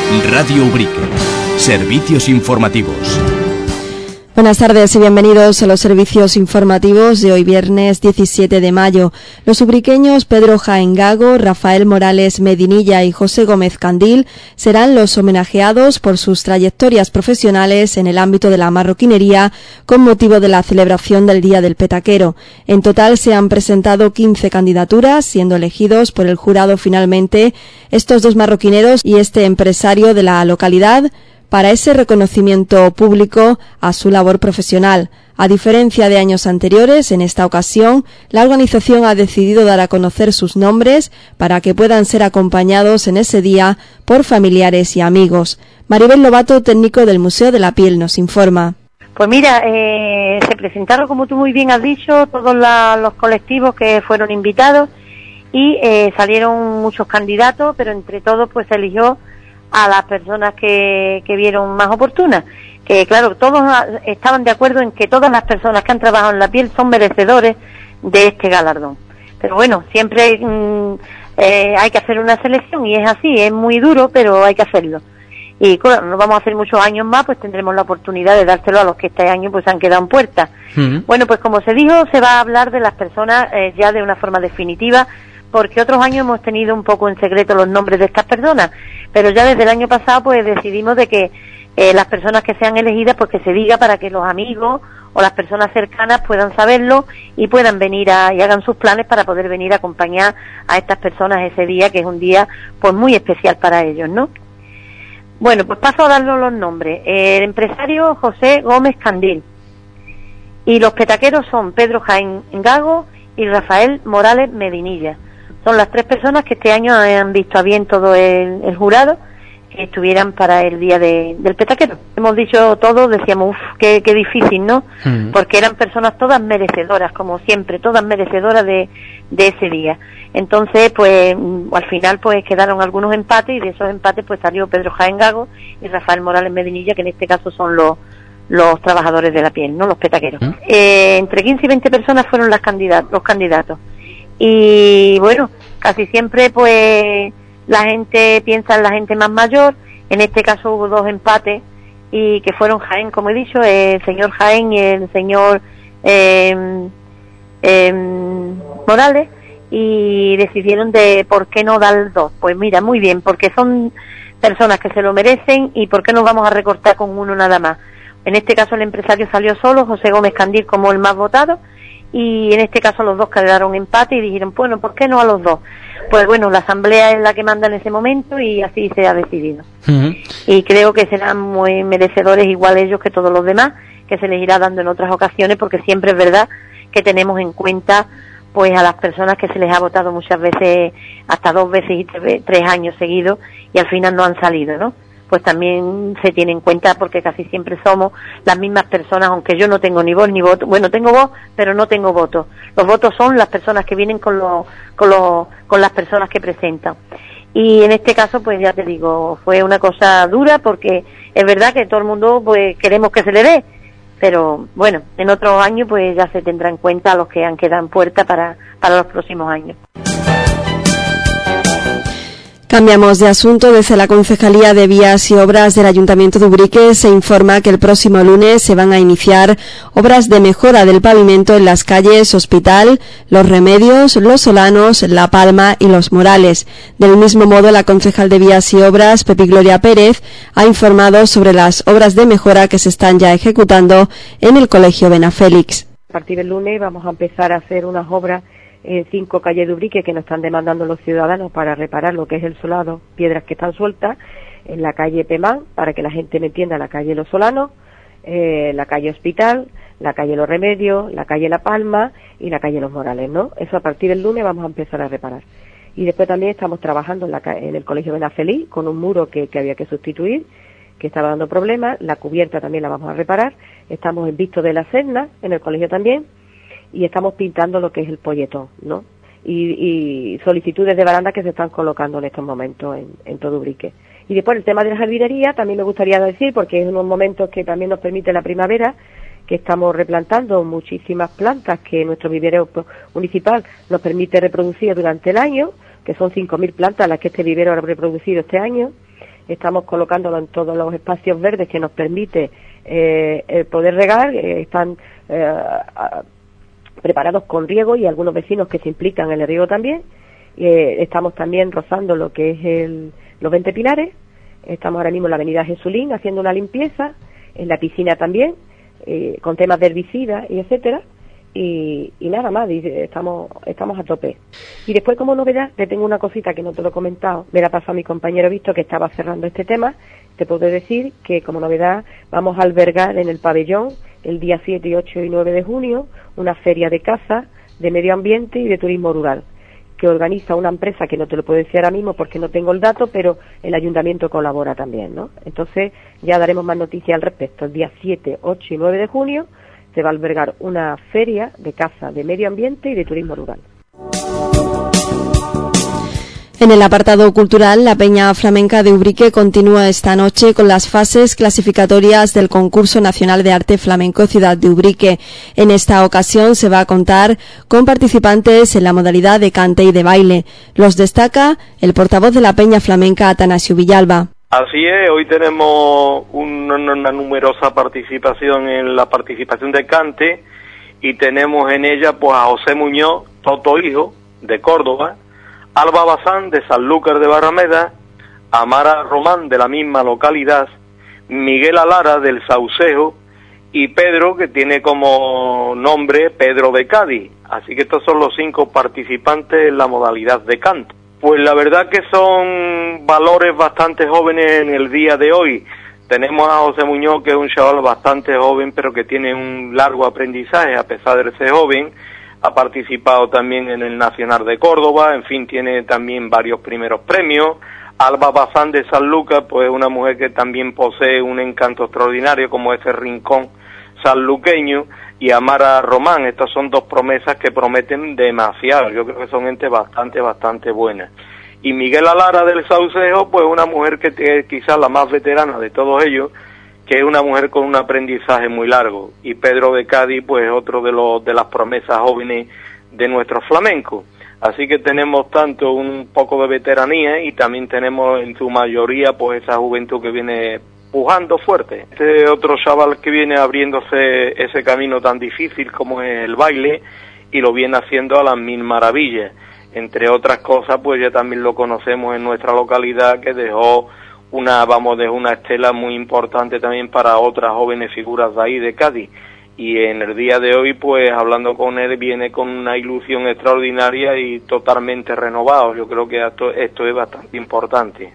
Radio Ubrique. Servicios informativos. Buenas tardes y bienvenidos a los servicios informativos de hoy viernes 17 de mayo. Los ubriqueños Pedro Jaén Gago, Rafael Morales Medinilla y José Gómez Candil serán los homenajeados por sus trayectorias profesionales en el ámbito de la marroquinería con motivo de la celebración del Día del Petaquero. En total se han presentado 15 candidaturas, siendo elegidos por el jurado finalmente estos dos marroquineros y este empresario de la localidad para ese reconocimiento público a su labor profesional. A diferencia de años anteriores, en esta ocasión, la organización ha decidido dar a conocer sus nombres para que puedan ser acompañados en ese día por familiares y amigos. Maribel Lobato, técnico del Museo de la Piel, nos informa. Pues mira, se presentaron, como tú muy bien has dicho, todos los colectivos que fueron invitados y salieron muchos candidatos, pero entre todos pues se eligió a las personas que vieron más oportunas, que claro, todos estaban de acuerdo en que todas las personas que han trabajado en la piel son merecedores de este galardón. Pero bueno, siempre hay que hacer una selección y es así, es muy duro, pero hay que hacerlo. Y claro, no vamos a hacer muchos años más, pues tendremos la oportunidad de dárselo a los que este año pues han quedado en puerta. Bueno, pues como se dijo, se va a hablar de las personas ya de una forma definitiva, porque otros años hemos tenido un poco en secreto los nombres de estas personas, pero ya desde el año pasado pues decidimos de que las personas que sean elegidas pues que se diga para que los amigos o las personas cercanas puedan saberlo y puedan venir y hagan sus planes para poder venir a acompañar a estas personas ese día, que es un día pues muy especial para ellos, ¿no? Bueno, pues paso a darles los nombres. El empresario José Gómez Candil y los petaqueros son Pedro Jaén Gago y Rafael Morales Medinilla. Son las tres personas que este año han visto a bien todo el jurado que estuvieran para el día del petaquero. Hemos dicho todos, decíamos, qué difícil, ¿no? Porque eran personas todas merecedoras, como siempre, todas merecedoras de ese día. Entonces, pues, al final, pues, quedaron algunos empates y de esos empates, pues, salió Pedro Jaén Gago y Rafael Morales Medinilla, que en este caso son los trabajadores de la piel, ¿no? Los petaqueros. Entre 15 y 20 personas fueron los candidatos. Y bueno, casi siempre pues la gente piensa en la gente más mayor. En este caso hubo dos empates y que fueron Jaén, como he dicho, el señor Jaén y el señor Morales, y decidieron de por qué no dar dos. Pues mira, muy bien, porque son personas que se lo merecen y por qué no vamos a recortar con uno nada más. En este caso el empresario salió solo, José Gómez Candil como el más votado, y en este caso los dos quedaron empate y dijeron, bueno, ¿por qué no a los dos? Pues bueno, la asamblea es la que manda en ese momento y así se ha decidido. Y creo que serán muy merecedores igual ellos que todos los demás, que se les irá dando en otras ocasiones, porque siempre es verdad que tenemos en cuenta pues a las personas que se les ha votado muchas veces, hasta 2 veces y 3 años seguidos, y al final no han salido, ¿no? Pues también se tiene en cuenta porque casi siempre somos las mismas personas, aunque yo no tengo ni voz ni voto. Bueno, tengo voz, pero no tengo voto. Los votos son las personas que vienen con las personas que presentan. Y en este caso, pues ya te digo, fue una cosa dura porque es verdad que todo el mundo pues queremos que se le dé, pero bueno, en otros años pues ya se tendrá en cuenta a los que han quedado en puerta para los próximos años. Cambiamos de asunto. Desde la Concejalía de Vías y Obras del Ayuntamiento de Ubrique se informa que el próximo lunes se van a iniciar obras de mejora del pavimento en las calles Hospital, Los Remedios, Los Solanos, La Palma y Los Morales. Del mismo modo, la concejal de Vías y Obras, Pepi Gloria Pérez, ha informado sobre las obras de mejora que se están ya ejecutando en el Colegio Benafélix. A partir del lunes vamos a empezar a hacer unas obras en 5 calles de Ubrique que nos están demandando los ciudadanos para reparar lo que es el solado, piedras que están sueltas, en la calle Pemán, para que la gente me entienda, la calle Los Solanos, la calle Hospital, la calle Los Remedios, la calle La Palma y la calle Los Morales, ¿no? Eso a partir del lunes vamos a empezar a reparar. Y después también estamos trabajando en el Colegio Benafélix con un muro que había que sustituir, que estaba dando problemas. La cubierta también la vamos a reparar. Estamos en Visto de la Serna, en el colegio también, y estamos pintando lo que es el polletón, ¿no? Y solicitudes de baranda que se están colocando en estos momentos en todo Ubrique. Y después el tema de la jardinería también me gustaría decir, porque es unos momentos que también nos permite la primavera, que estamos replantando muchísimas plantas que nuestro vivero municipal nos permite reproducir durante el año, que son 5.000 plantas las que este vivero ha reproducido este año. estamos colocándolo en todos los espacios verdes que nos permite poder regar. Están preparados con riego y algunos vecinos que se implican en el riego también. Estamos también rozando lo que es los 20 pilares. Estamos ahora mismo en la avenida Jesulín haciendo una limpieza, en la piscina también, con temas de herbicidas y etcétera. Y nada más, estamos a tope. Y después, como novedad, te tengo una cosita que no te lo he comentado, me la pasó a mi compañero Víctor, que estaba cerrando este tema. Te puedo decir que como novedad vamos a albergar en el pabellón el día 7, 8 y 9 de junio una feria de caza, de medio ambiente y de turismo rural, que organiza una empresa que no te lo puedo decir ahora mismo porque no tengo el dato, pero el ayuntamiento colabora también, ¿no? Entonces ya daremos más noticias al respecto. El día 7, 8 y 9 de junio se va a albergar una feria de caza, de medio ambiente y de turismo rural. En el apartado cultural, la Peña Flamenca de Ubrique continúa esta noche con las fases clasificatorias del Concurso Nacional de Arte Flamenco Ciudad de Ubrique. En esta ocasión se va a contar con participantes en la modalidad de cante y de baile. Los destaca el portavoz de la Peña Flamenca, Atanasio Villalba. Así es, hoy tenemos una numerosa participación en la participación de cante y tenemos en ella pues a José Muñoz, Toto Hijo, de Córdoba, Alba Bazán, de Sanlúcar de Barrameda, Amara Román, de la misma localidad, Miguel Alara, del Saucejo, y Pedro, que tiene como nombre Pedro de Cádiz. Así que estos son los 5 participantes en la modalidad de cante. Pues la verdad que son valores bastante jóvenes en el día de hoy. Tenemos a José Muñoz, que es un chaval bastante joven, pero que tiene un largo aprendizaje a pesar de ser joven. Ha participado también en el Nacional de Córdoba, en fin, tiene también varios primeros premios. Alba Bazán de Sanlúcar, pues una mujer que también posee un encanto extraordinario como ese rincón sanluqueño, y Amara Román. Estas son 2 promesas que prometen demasiado. Yo creo que son gente bastante buena. Y Miguel Alara del Saucejo, pues una mujer que es quizás la más veterana de todos ellos, que es una mujer con un aprendizaje muy largo. Y Pedro de Cádiz, pues otro de las promesas jóvenes de nuestro flamenco. Así que tenemos tanto un poco de veteranía y también tenemos en su mayoría pues esa juventud que viene pujando fuerte. Este otro chaval que viene abriéndose ese camino tan difícil como es el baile, y lo viene haciendo a las mil maravillas. Entre otras cosas, pues ya también lo conocemos en nuestra localidad, que dejó una estela muy importante también para otras jóvenes figuras de ahí de Cádiz. Y en el día de hoy, pues hablando con él, viene con una ilusión extraordinaria y totalmente renovado. Yo creo que esto es bastante importante.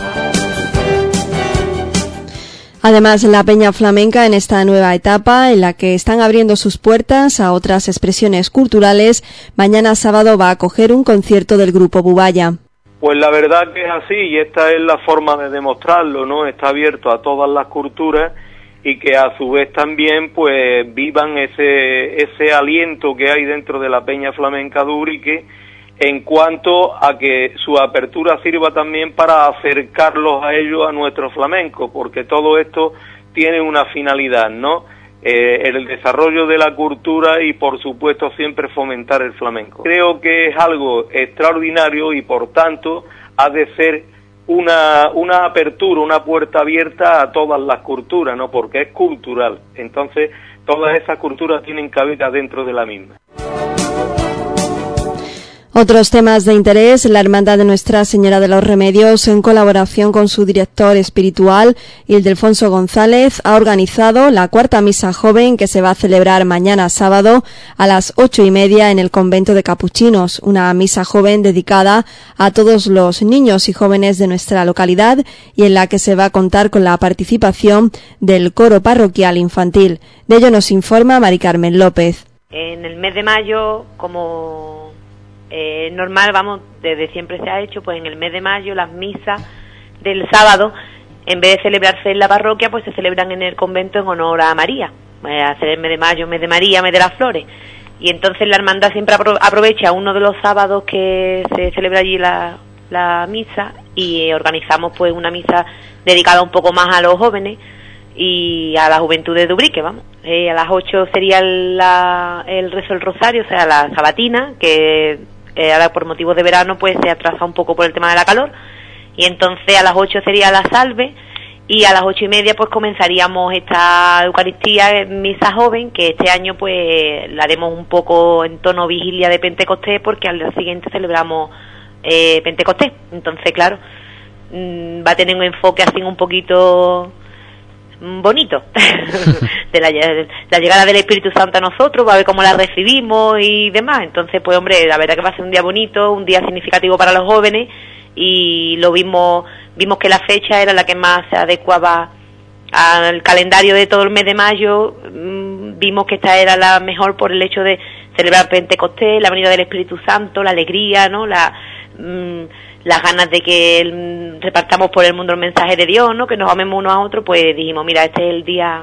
Además, la Peña Flamenca, en esta nueva etapa en la que están abriendo sus puertas a otras expresiones culturales, mañana sábado va a acoger un concierto del grupo Bubaya. Pues la verdad que es así, y esta es la forma de demostrarlo, ¿no? Está abierto a todas las culturas y que a su vez también pues vivan ese aliento que hay dentro de la Peña Flamenca de Ubrique, en cuanto a que su apertura sirva también para acercarlos a ellos, a nuestro flamenco, porque todo esto tiene una finalidad, ¿no? El desarrollo de la cultura y por supuesto siempre fomentar el flamenco. Creo que es algo extraordinario y por tanto ha de ser una apertura, una puerta abierta a todas las culturas, ¿no? Porque es cultural. Entonces todas esas culturas tienen cabida dentro de la misma. Otros temas de interés: la Hermandad de Nuestra Señora de los Remedios, en colaboración con su director espiritual, Ildefonso González, ha organizado la 4ª misa joven que se va a celebrar mañana sábado a las 8:30 en el convento de Capuchinos, una misa joven dedicada a todos los niños y jóvenes de nuestra localidad y en la que se va a contar con la participación del coro parroquial infantil. De ello nos informa Mari Carmen López. En el mes de mayo, como normal, desde siempre se ha hecho, pues en el mes de mayo las misas del sábado, en vez de celebrarse en la parroquia, pues se celebran en el convento en honor a María, a hacer el mes de mayo, mes de María, mes de las flores. Y entonces la hermandad siempre aprovecha uno de los sábados que se celebra allí la misa, y organizamos pues una misa dedicada un poco más a los jóvenes y a la juventud de Ubrique, A las 8 sería el rezo del rosario, o sea, la sabatina, que ahora por motivos de verano pues se atrasa un poco por el tema de la calor, y entonces a las 8 sería la salve, y a las 8:30 pues comenzaríamos esta Eucaristía, misa joven, que este año pues la haremos un poco en tono vigilia de Pentecostés, porque al día siguiente celebramos Pentecostés. Entonces, claro, va a tener un enfoque así un poquito bonito de la llegada del Espíritu Santo a nosotros, va a ver cómo la recibimos y demás. Entonces, pues hombre, la verdad que va a ser un día bonito, un día significativo para los jóvenes, y lo vimos que la fecha era la que más se adecuaba al calendario de todo el mes de mayo. Vimos que esta era la mejor por el hecho de celebrar Pentecostés, la venida del Espíritu Santo, la alegría, ¿no? Las ganas de que repartamos por el mundo el mensaje de Dios, ¿no? Que nos amemos unos a otros. Pues dijimos, mira, este es el día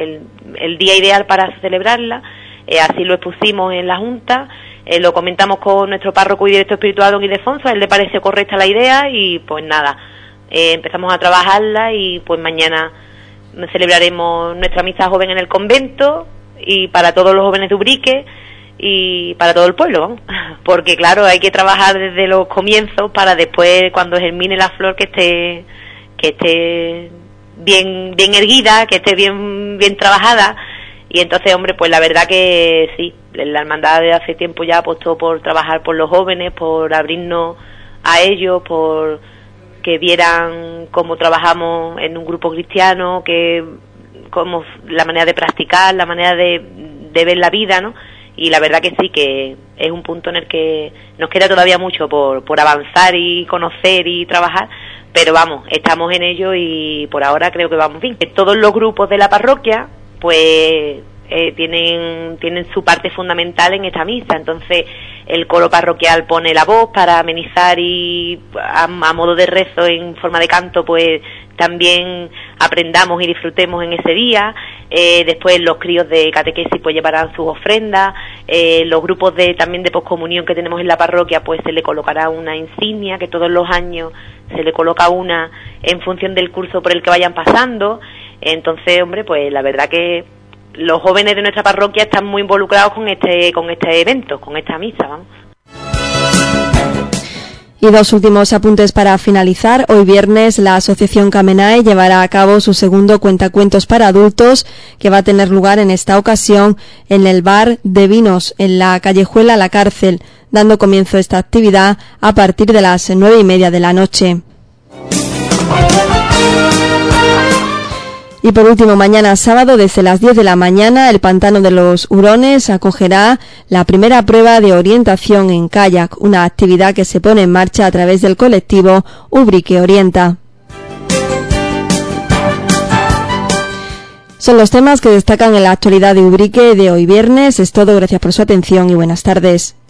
ideal para celebrarla. Así lo expusimos en la Junta, lo comentamos con nuestro párroco y director espiritual, don Ildefonso. A él le pareció correcta la idea y pues nada, empezamos a trabajarla, y pues mañana celebraremos nuestra misa joven en el convento, y para todos los jóvenes de Ubrique y para todo el pueblo, vamos. Porque claro, hay que trabajar desde los comienzos para después, cuando germine la flor, que esté bien erguida, que esté bien trabajada. Y entonces, hombre, pues la verdad que sí, la hermandad de hace tiempo ya apostó por trabajar por los jóvenes, por abrirnos a ellos, por que vieran cómo trabajamos en un grupo cristiano, que como la manera de practicar, la manera de ver la vida, ¿no? Y la verdad que sí, que es un punto en el que nos queda todavía mucho por avanzar y conocer y trabajar, pero vamos, estamos en ello y por ahora creo que vamos bien. Todos los grupos de la parroquia pues tienen su parte fundamental en esta misa. Entonces el coro parroquial pone la voz para amenizar, y a modo de rezo en forma de canto pues también aprendamos y disfrutemos en ese día. Después los críos de catequesis pues llevarán sus ofrendas. Los grupos también de poscomunión que tenemos en la parroquia pues se le colocará una insignia, que todos los años se le coloca una en función del curso por el que vayan pasando. Entonces, hombre, pues la verdad que los jóvenes de nuestra parroquia están muy involucrados con este evento, con esta misa, vamos. Y dos últimos apuntes para finalizar. Hoy viernes la Asociación Camenae llevará a cabo su segundo cuentacuentos para adultos, que va a tener lugar en esta ocasión en el bar de vinos, en la callejuela La Cárcel, dando comienzo a esta actividad a partir de las 9:30 de la noche. Y por último, mañana sábado, desde las 10 de la mañana, el Pantano de los Hurones acogerá la primera prueba de orientación en kayak, una actividad que se pone en marcha a través del colectivo Ubrique Orienta. Son los temas que destacan en la actualidad de Ubrique de hoy viernes. Es todo, gracias por su atención y buenas tardes.